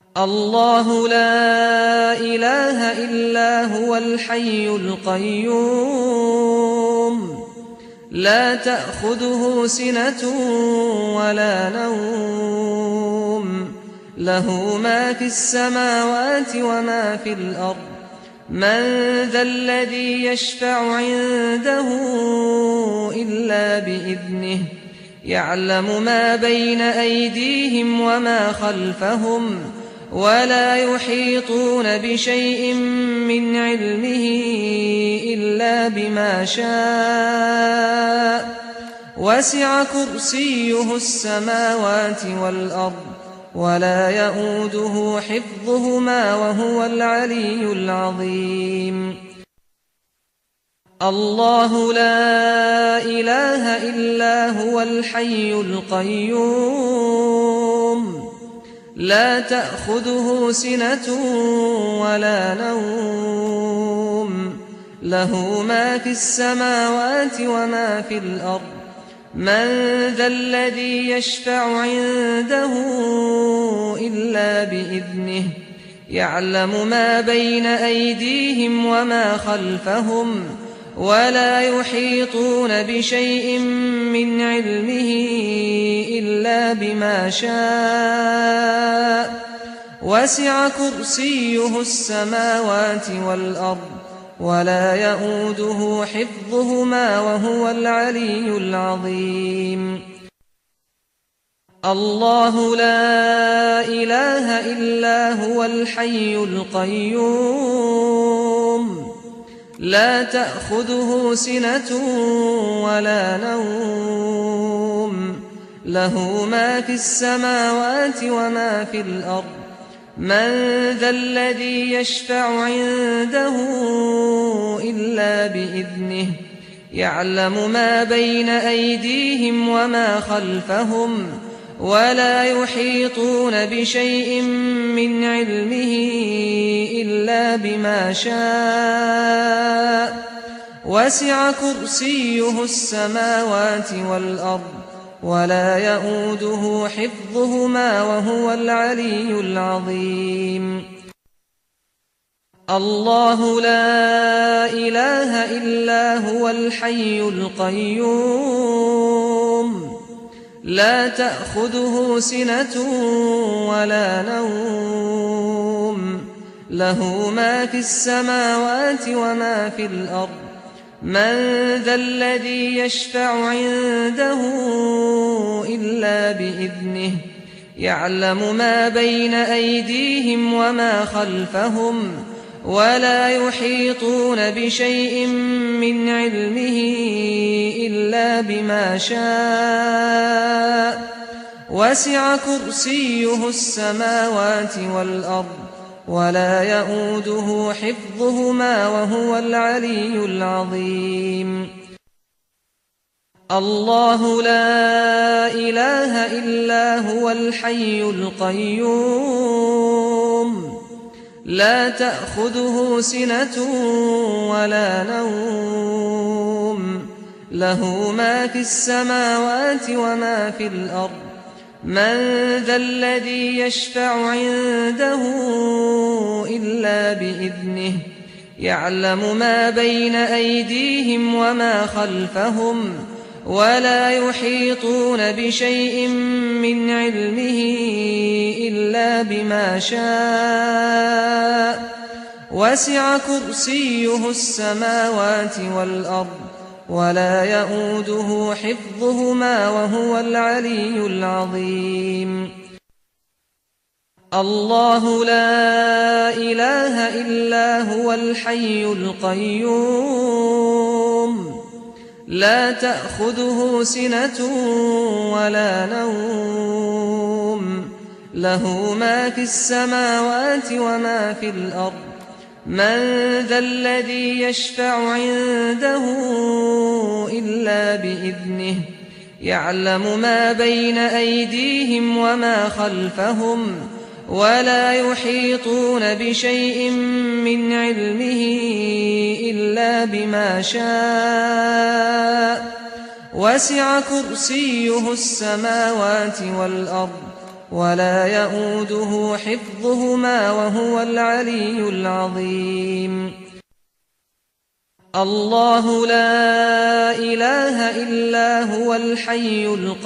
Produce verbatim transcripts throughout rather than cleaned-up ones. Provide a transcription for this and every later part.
الله لا إله إلا هو الحي القيوم لا تأخذه سنة ولا نوم له ما في السماوات وما في الأرض من ذا الذي يشفع عنده إلا بإذنه يعلم ما بين أيديهم وما خلفهم ولا يحيطون بشيء من علمه إلا بما شاء وسع كرسيه السماوات والأرض ولا يئوده حفظهما وهو العلي العظيم الله لا إله إلا هو الحي القيوم لا تأخذه سنة ولا نوم له ما في السماوات وما في الأرض من ذا الذي يشفع عنده إلا بإذنه يعلم ما بين أيديهم وما خلفهم ولا يحيطون بشيء من علمه إلا بما شاء وسع كرسيه السماوات والأرض ولا يئوده حفظهما وهو العلي العظيم الله لا إله إلا هو الحي القيوم لا تأخذه سنة ولا نوم له ما في السماوات وما في الأرض من ذا الذي يشفع عنده إلا بإذنه يعلم ما بين أيديهم وما خلفهم ولا يحيطون بشيء من علمه إلا بما شاء وسع كرسيه السماوات والأرض ولا يئوده حفظهما وهو العلي العظيم الله لا إله إلا هو الحي القيوم لا تأخذه سنة ولا نوم له ما في السماوات وما في الأرض من ذا الذي يشفع عنده إلا بإذنه يعلم ما بين أيديهم وما خلفهم ولا يحيطون بشيء من علمه إلا بما شاء وسع كرسيه السماوات والأرض ولا يئوده حفظهما وهو العلي العظيم الله لا إله إلا هو الحي القيوم لا تأخذه سنة ولا نوم له ما في السماوات وما في الأرض من ذا الذي يشفع عنده إلا بإذنه يعلم ما بين أيديهم وما خلفهم ولا يحيطون بشيء من علمه إلا بما شاء وسع كرسيه السماوات والأرض ولا يئوده حفظهما وهو العلي العظيم الله لا إله إلا هو الحي القيوم لا تأخذه سنة ولا نوم له ما في السماوات وما في الأرض من ذا الذي يشفع عنده إلا بإذنه يعلم ما بين أيديهم وما خلفهم ولا يحيطون بشيء من علمه إلا بما شاء وسع كرسيه السماوات والأرض ولا يئوده حفظهما وهو العلي العظيم الله لا إله إلا هو الحي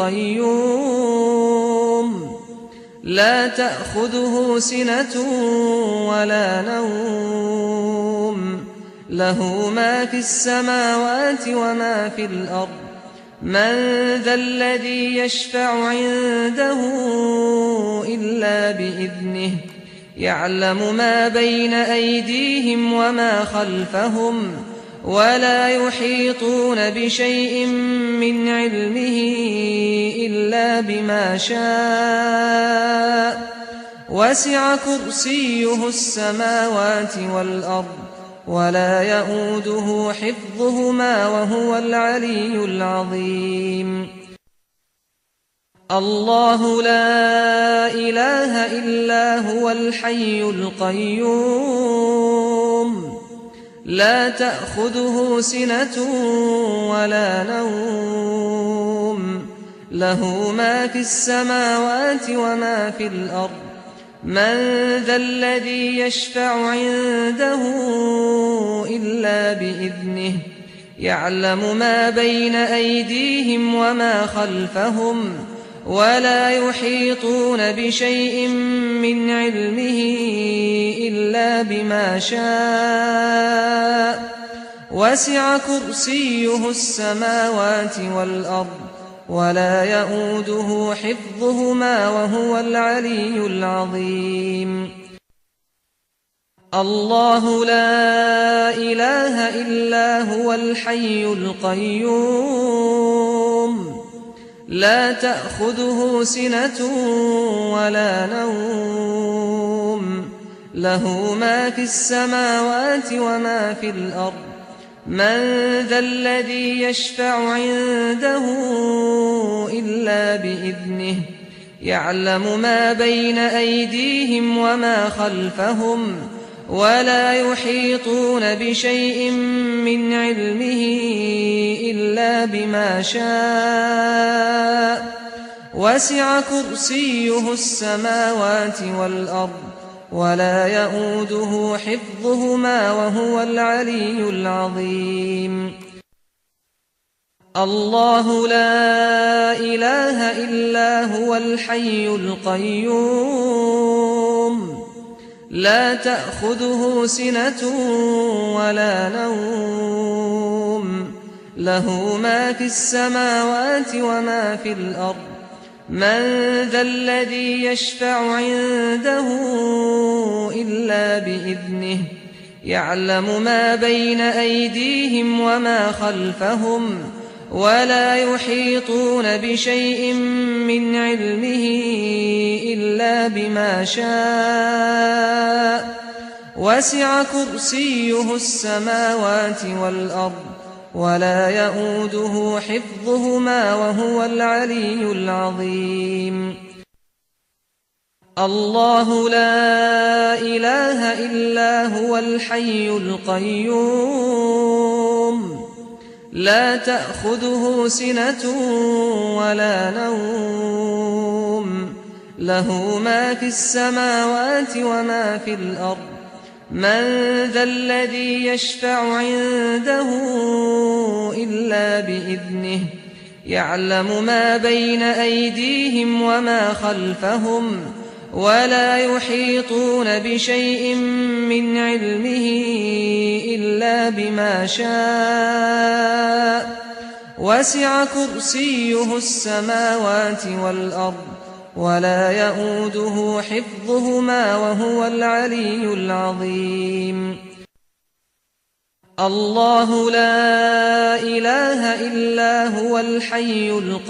القيوم لا تأخذه سنة ولا نوم له ما في السماوات وما في الأرض من ذا الذي يشفع عنده إلا بإذنه يعلم ما بين أيديهم وما خلفهم ولا يحيطون بشيء من علمه إلا بما شاء وسع كرسيه السماوات والأرض ولا يئوده حفظهما وهو العلي العظيم الله لا إله إلا هو الحي القيوم لا تأخذه سنة ولا نوم له ما في السماوات وما في الأرض من ذا الذي يشفع عنده إلا بإذنه يعلم ما بين أيديهم وما خلفهم ولا يحيطون بشيء من علمه إلا بما شاء وسع كرسيه السماوات والأرض ولا يئوده حفظهما وهو العلي العظيم الله لا إله إلا هو الحي القيوم لا تأخذه سنة ولا نوم له ما في السماوات وما في الأرض من ذا الذي يشفع عنده إلا بإذنه يعلم ما بين أيديهم وما خلفهم ولا يحيطون بشيء من علمه إلا بما شاء وسع كرسيه السماوات والأرض ولا يئوده حفظهما وهو العلي العظيم الله لا إله إلا هو الحي القيوم لا تأخذه سنة ولا نوم له ما في السماوات وما في الأرض من ذا الذي يشفع عنده إلا بإذنه يعلم ما بين أيديهم وما خلفهم ولا يحيطون بشيء من علمه إلا بما شاء وسع كرسيه السماوات والأرض ولا يئوده حفظهما وهو العلي العظيم الله لا إله إلا هو الحي القيوم لا تأخذه سنة ولا نوم له ما في السماوات وما في الأرض من ذا الذي يشفع عنده إلا بإذنه يعلم ما بين أيديهم وما خلفهم ولا يحيطون بشيء من علمه إلا بما شاء وسع كرسيه السماوات والأرض ولا يئوده حفظهما وهو العلي العظيم الله لا إله إلا هو الحي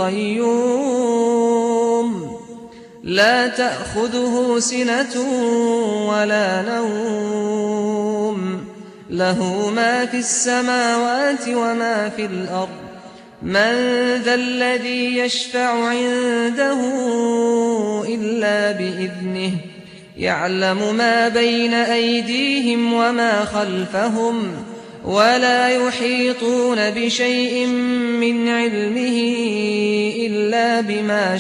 القيوم لا تأخذه سنة ولا نوم له ما في السماوات وما في الأرض من ذا الذي يشفع عنده إلا بإذنه يعلم ما بين أيديهم وما خلفهم ولا يحيطون بشيء من علمه إلا بما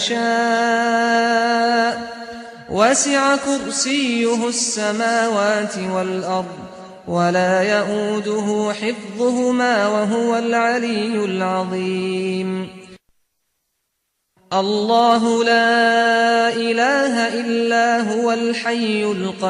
شاء وسع كرسيه السماوات والأرض ولا يئوده حفظهما وهو العلي العظيم الله لا إله إلا هو الحي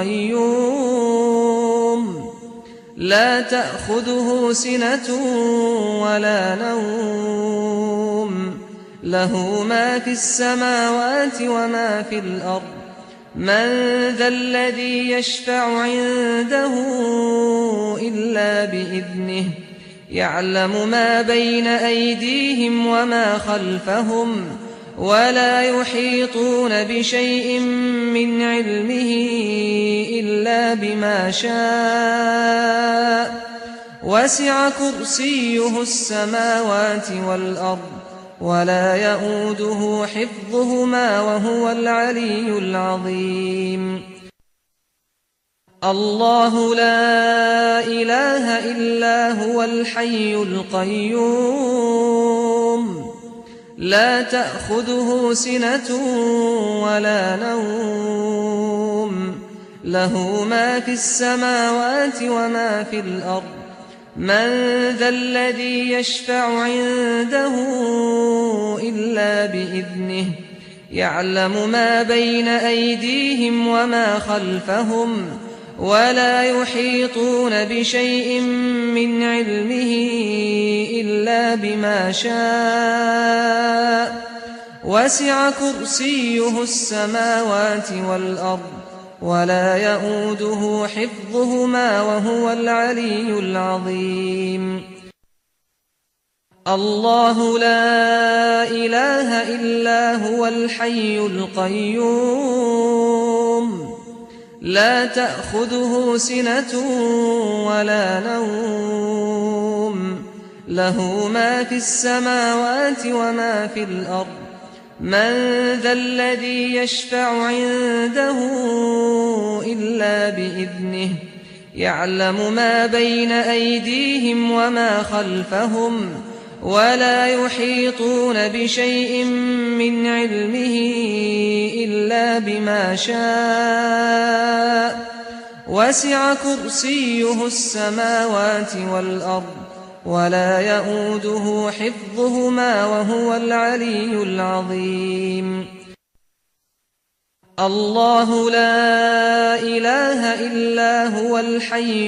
القيوم لا تأخذه سنة ولا نوم له ما في السماوات وما في الأرض من ذا الذي يشفع عنده إلا بإذنه يعلم ما بين أيديهم وما خلفهم ولا يحيطون بشيء من علمه إلا بما شاء وسع كرسيه السماوات والأرض ولا يئوده حفظهما وهو العلي العظيم الله لا إله إلا هو الحي القيوم لا تأخذه سنة ولا نوم له ما في السماوات وما في الأرض من ذا الذي يشفع عنده إلا بإذنه يعلم ما بين أيديهم وما خلفهم ولا يحيطون بشيء من علمه إلا بما شاء وسع كرسيه السماوات والأرض ولا يئوده حفظهما وهو العلي العظيم الله لا إله إلا هو الحي القيوم لا تأخذه سنة ولا نوم له ما في السماوات وما في الأرض من ذا الذي يشفع عنده إلا بإذنه يعلم ما بين أيديهم وما خلفهم ولا يحيطون بشيء من علمه إلا بما شاء وسع كرسيه السماوات والأرض ولا يئوده حفظهما وهو العلي العظيم الله لا إله إلا هو الحي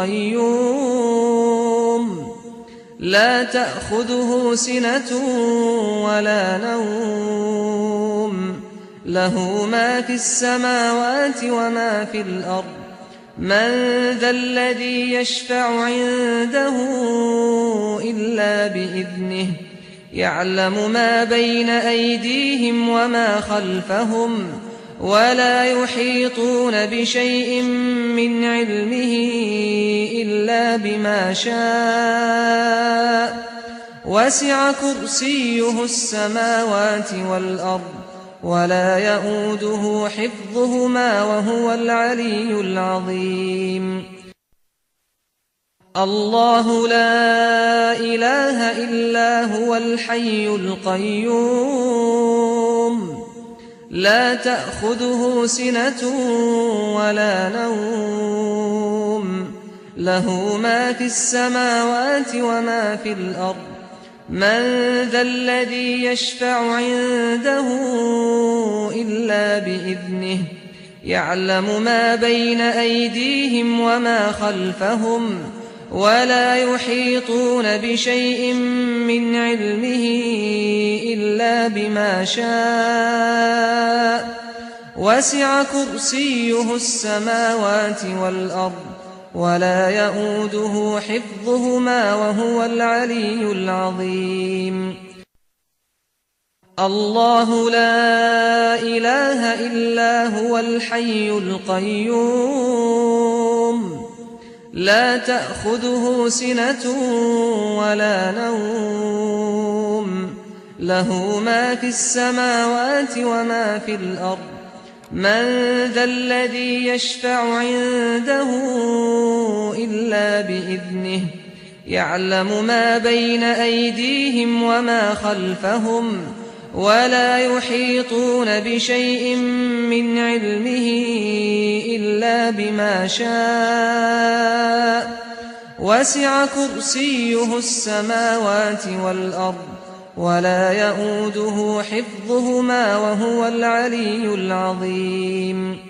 القيوم لا تأخذه سنة ولا نوم له ما في السماوات وما في الأرض من ذا الذي يشفع عنده إلا بإذنه يعلم ما بين أيديهم وما خلفهم ولا يحيطون بشيء من علمه إلا بما شاء وسع كرسيه السماوات والأرض ولا يئوده حفظهما وهو العلي العظيم الله لا إله إلا هو الحي القيوم لا تأخذه سنة ولا نوم له ما في السماوات وما في الأرض من ذا الذي يشفع عنده إلا بإذنه يعلم ما بين أيديهم وما خلفهم ولا يحيطون بشيء من علمه إلا بما شاء وسع كرسيه السماوات والأرض ولا يئوده حفظهما وهو العلي العظيم الله لا إله إلا هو الحي القيوم لا تأخذه سنة ولا نوم له ما في السماوات وما في الأرض من ذا الذي يشفع عنده إلا بإذنه يعلم ما بين أيديهم وما خلفهم ولا يحيطون بشيء من علمه إلا بما شاء وسع كرسيه السماوات والأرض ولا يئوده حفظهما وهو العلي العظيم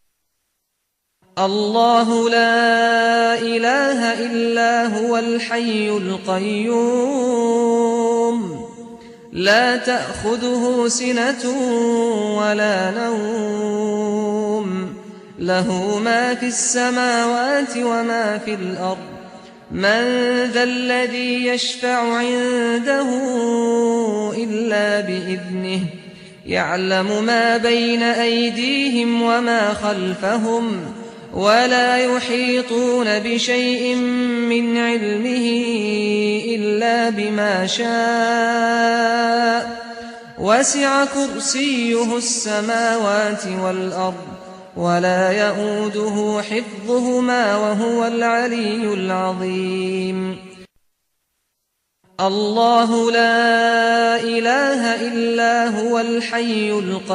الله لا إله إلا هو الحي القيوم لا تأخذه سنة ولا نوم له ما في السماوات وما في الأرض من ذا الذي يشفع عنده إلا بإذنه يعلم ما بين أيديهم وما خلفهم ولا يحيطون بشيء من علمه إلا بما شاء وسع كرسيه السماوات والأرض ولا يئوده حفظهما وهو العلي العظيم الله لا إله إلا هو الحي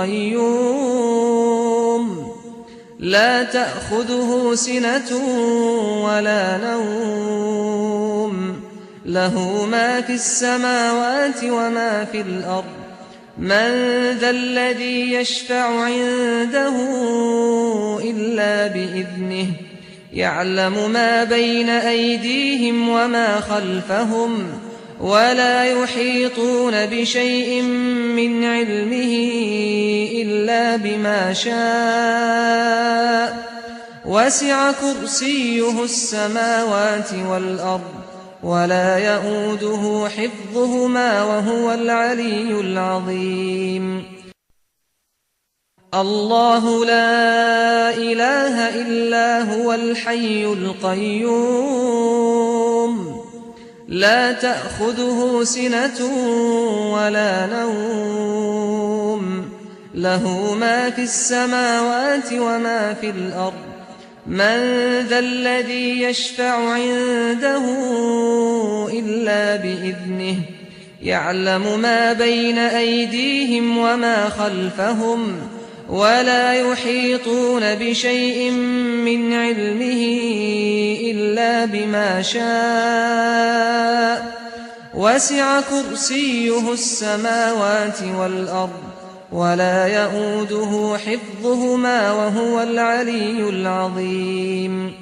القيوم لا تأخذه سنة ولا نوم له ما في السماوات وما في الأرض من ذا الذي يشفع عنده إلا بإذنه يعلم ما بين أيديهم وما خلفهم ولا يحيطون بشيء من علمه إلا بما شاء وسع كرسيه السماوات والأرض ولا يئوده حفظهما وهو العلي العظيم الله لا إله إلا هو الحي القيوم لا تأخذه سنة ولا نوم له ما في السماوات وما في الأرض من ذا الذي يشفع عنده إلا بإذنه يعلم ما بين أيديهم وما خلفهم ولا يحيطون بشيء من علمه إلا بما شاء وسع كرسيه السماوات والأرض ولا يئوده حفظهما وهو العلي العظيم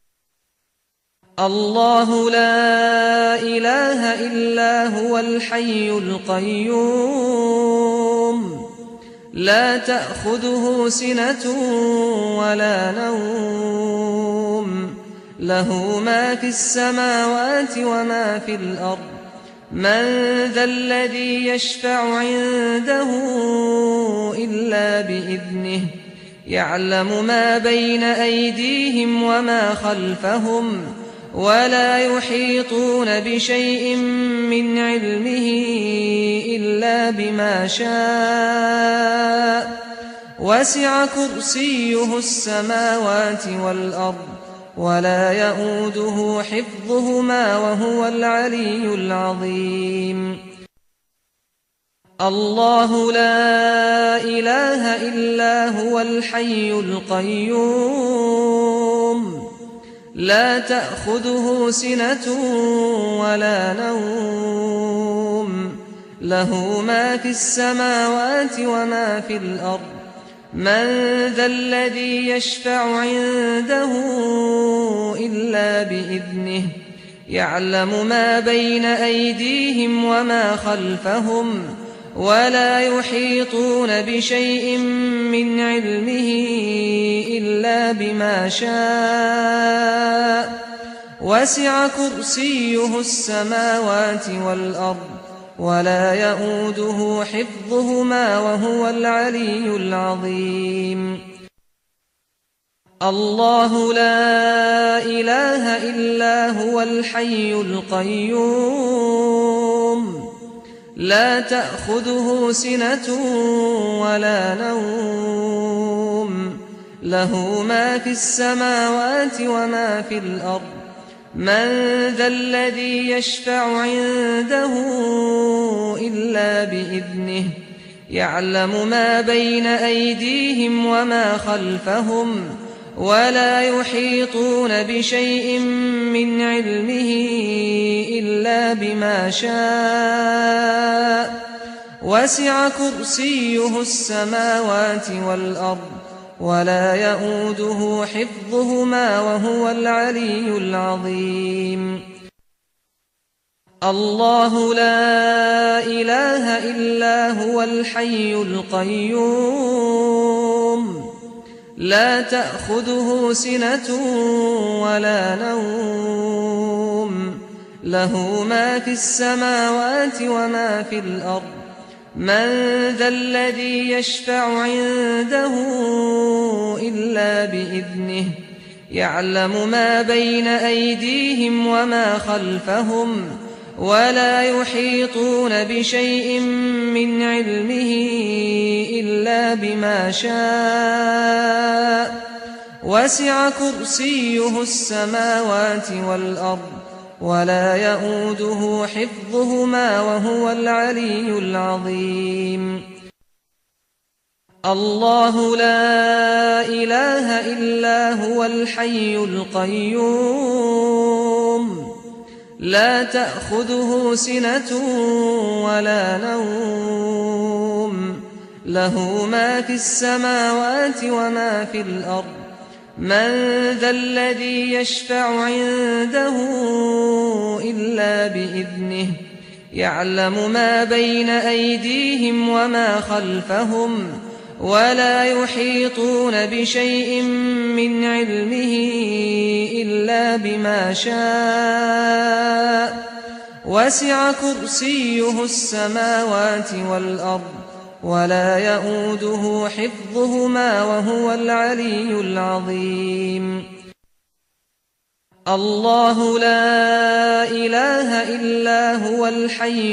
الله لا إله إلا هو الحي القيوم لا تأخذه سنة ولا نوم له ما في السماوات وما في الأرض من ذا الذي يشفع عنده إلا بإذنه يعلم ما بين أيديهم وما خلفهم ولا يحيطون بشيء من علمه إلا بما شاء وسع كرسيه السماوات والأرض ولا يئوده حفظهما وهو العلي العظيم الله لا إله إلا هو الحي القيوم لا تأخذه سنة ولا نوم له ما في السماوات وما في الأرض من ذا الذي يشفع عنده إلا بإذنه يعلم ما بين أيديهم وما خلفهم ولا يحيطون بشيء من علمه إلا بما شاء وسع كرسيه السماوات والأرض ولا يئوده حفظهما وهو العلي العظيم الله لا إله إلا هو الحي القيوم لا تأخذه سنة ولا نوم له ما في السماوات وما في الأرض من ذا الذي يشفع عنده إلا بإذنه يعلم ما بين أيديهم وما خلفهم ولا يحيطون بشيء من علمه إلا بما شاء وسع كرسيه السماوات والأرض ولا يئوده حفظهما وهو العلي العظيم الله لا إله إلا هو الحي القيوم لا تأخذه سنة ولا نوم له ما في السماوات وما في الأرض من ذا الذي يشفع عنده إلا بإذنه يعلم ما بين أيديهم وما خلفهم ولا يحيطون بشيء من علمه إلا بما شاء وسع كرسيه السماوات والأرض ولا يئوده حفظهما وهو العلي العظيم الله لا إله إلا هو الحي القيوم لا تأخذه سنة ولا نوم له ما في السماوات وما في الأرض من ذا الذي يشفع عنده إلا بإذنه يعلم ما بين أيديهم وما خلفهم ولا يحيطون بشيء من علمه إلا بما شاء وسع كرسيه السماوات والأرض ولا يئوده حفظهما وهو العلي العظيم الله لا إله إلا هو الحي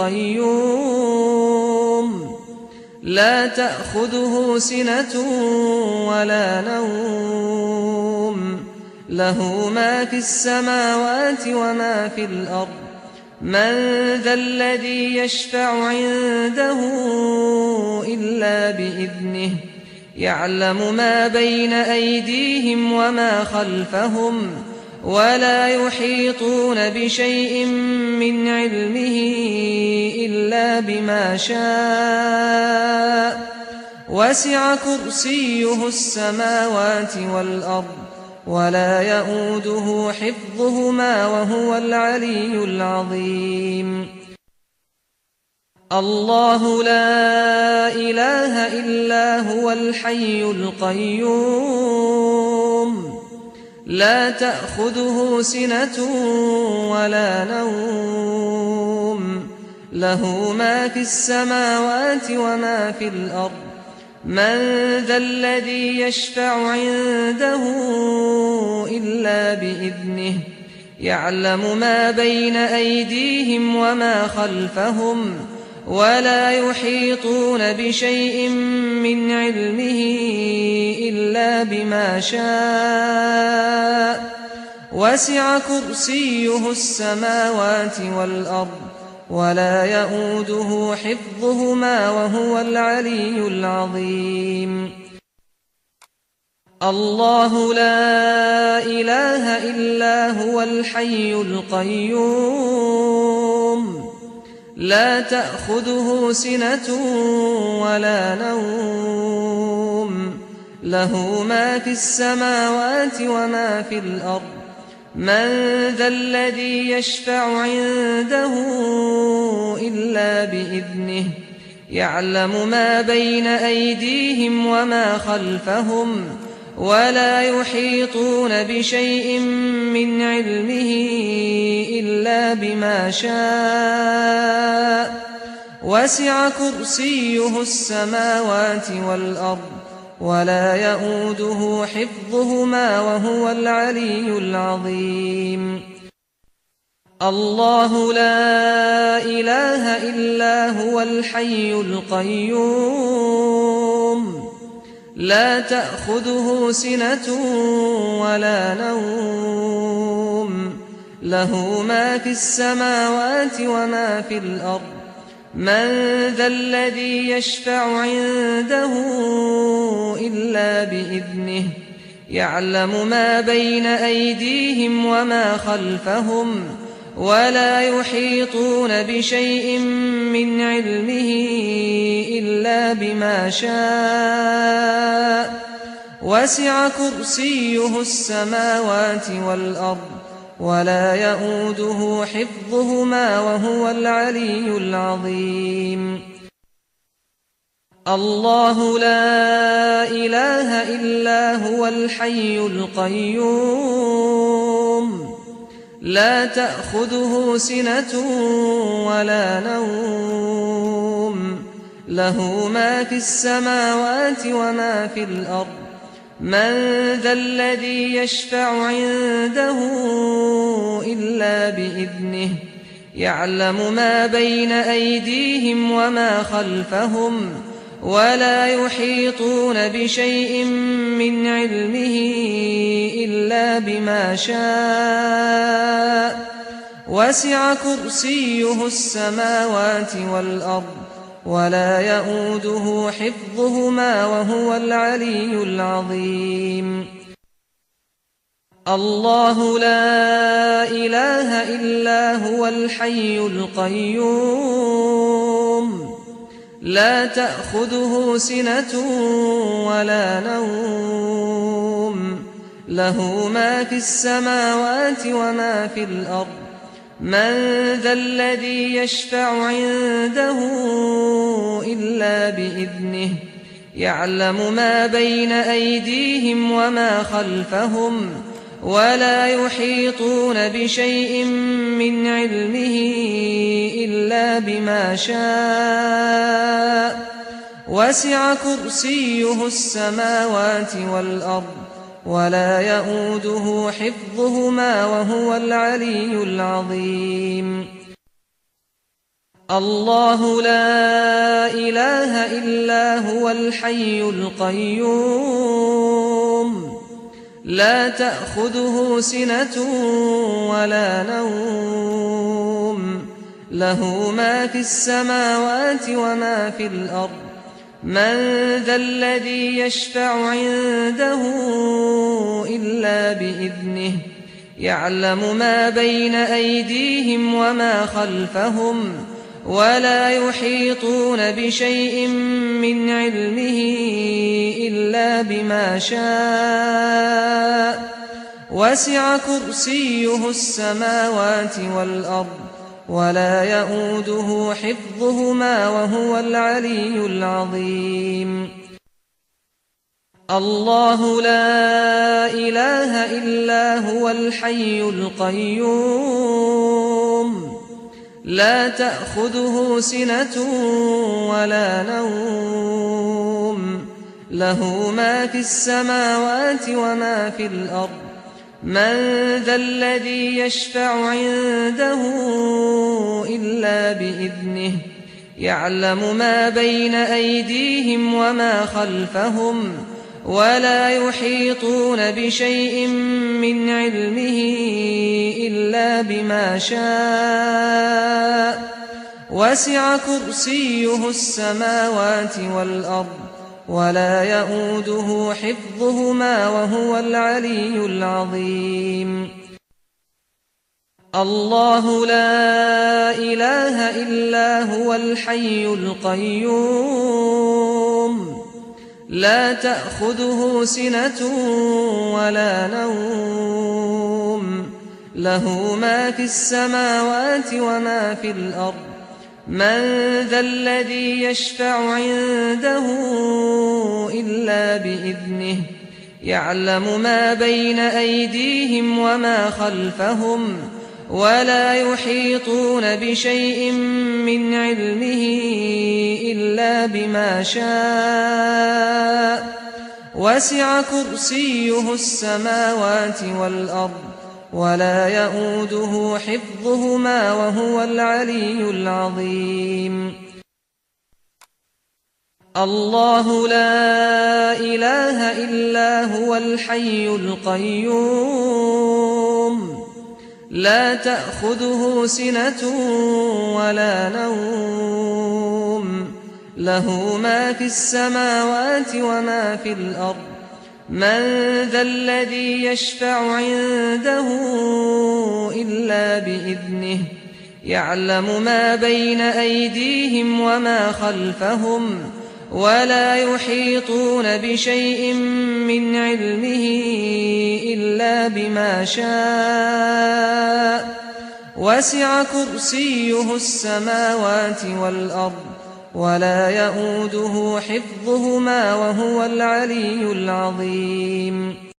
القيوم لا تأخذه سنة ولا نوم له ما في السماوات وما في الأرض من ذا الذي يشفع عنده إلا بإذنه يعلم ما بين أيديهم وما خلفهم ولا يحيطون بشيء من علمه إلا بما شاء وسع كرسيه السماوات والأرض ولا يئوده حفظهما وهو العلي العظيم الله لا إله إلا هو الحي القيوم لا تأخذه سنة ولا نوم له ما في السماوات وما في الأرض من ذا الذي يشفع عنده إلا بإذنه يعلم ما بين أيديهم وما خلفهم ولا يحيطون بشيء من علمه إلا بما شاء وسع كرسيه السماوات والأرض ولا يئوده حفظهما وهو العلي العظيم الله لا إله إلا هو الحي القيوم لا تأخذه سنة ولا نوم له ما في السماوات وما في الأرض من ذا الذي يشفع عنده إلا بإذنه يعلم ما بين أيديهم وما خلفهم ولا يحيطون بشيء من علمه إلا بما شاء وسع كرسيه السماوات والأرض ولا يئوده حفظهما وهو العلي العظيم الله لا إله إلا هو الحي القيوم لا تأخذه سنة ولا نوم له ما في السماوات وما في الأرض من ذا الذي يشفع عنده إلا بإذنه يعلم ما بين أيديهم وما خلفهم ولا يحيطون بشيء من علمه إلا بما شاء وسع كرسيه السماوات والأرض ولا يئوده حفظهما وهو العلي العظيم الله لا إله إلا هو الحي القيوم لا تأخذه سنة ولا نوم له ما في السماوات وما في الأرض من ذا الذي يشفع عنده إلا بإذنه يعلم ما بين أيديهم وما خلفهم ولا يحيطون بشيء من علمه إلا بما شاء وسع كرسيه السماوات والأرض ولا يئوده حفظهما وهو العلي العظيم الله لا إله إلا هو الحي القيوم لا تأخذه سنة ولا نوم له ما في السماوات وما في الأرض من ذا الذي يشفع عنده إلا بإذنه يعلم ما بين أيديهم وما خلفهم ولا يحيطون بشيء من علمه إلا بما شاء وسع كرسيه السماوات والأرض ولا يئوده حفظهما وهو العلي العظيم الله لا إله إلا هو الحي القيوم لا تأخذه سنة ولا نوم له ما في السماوات وما في الأرض من ذا الذي يشفع عنده إلا بإذنه يعلم ما بين أيديهم وما خلفهم ولا يحيطون بشيء من علمه إلا بما شاء وسع كرسيه السماوات والأرض ولا يئوده حفظهما وهو العلي العظيم الله لا إله إلا هو الحي القيوم لا تأخذه سنة ولا نوم له ما في السماوات وما في الأرض من ذا الذي يشفع عنده إلا بإذنه يعلم ما بين أيديهم وما خلفهم ولا يحيطون بشيء من علمه إلا بما شاء وسع كرسيه السماوات والأرض ولا يئوده حفظهما وهو العلي العظيم الله لا إله إلا هو الحي القيوم لا تأخذه سنة ولا نوم له ما في السماوات وما في الأرض من ذا الذي يشفع عنده إلا بإذنه يعلم ما بين أيديهم وما خلفهم ولا يحيطون بشيء من علمه إلا بما شاء وسع كرسيه السماوات والأرض ولا يئوده حفظهما وهو العلي العظيم الله لا إله إلا هو الحي القيوم لا تأخذه سنة ولا نوم له ما في السماوات وما في الأرض من ذا الذي يشفع عنده إلا بإذنه يعلم ما بين أيديهم وما خلفهم ولا يحيطون بشيء من علمه إلا بما شاء وسع كرسيه السماوات والأرض ولا يئوده حفظهما وهو العلي العظيم الله لا إله إلا هو الحي القيوم لا تأخذه سنة ولا نوم له ما في السماوات وما في الأرض من ذا الذي يشفع عنده إلا بإذنه يعلم ما بين أيديهم وما خلفهم ولا يحيطون بشيء من علمه إلا بما شاء وسع كرسيه السماوات والأرض ولا يئوده حفظهما وهو العلي العظيم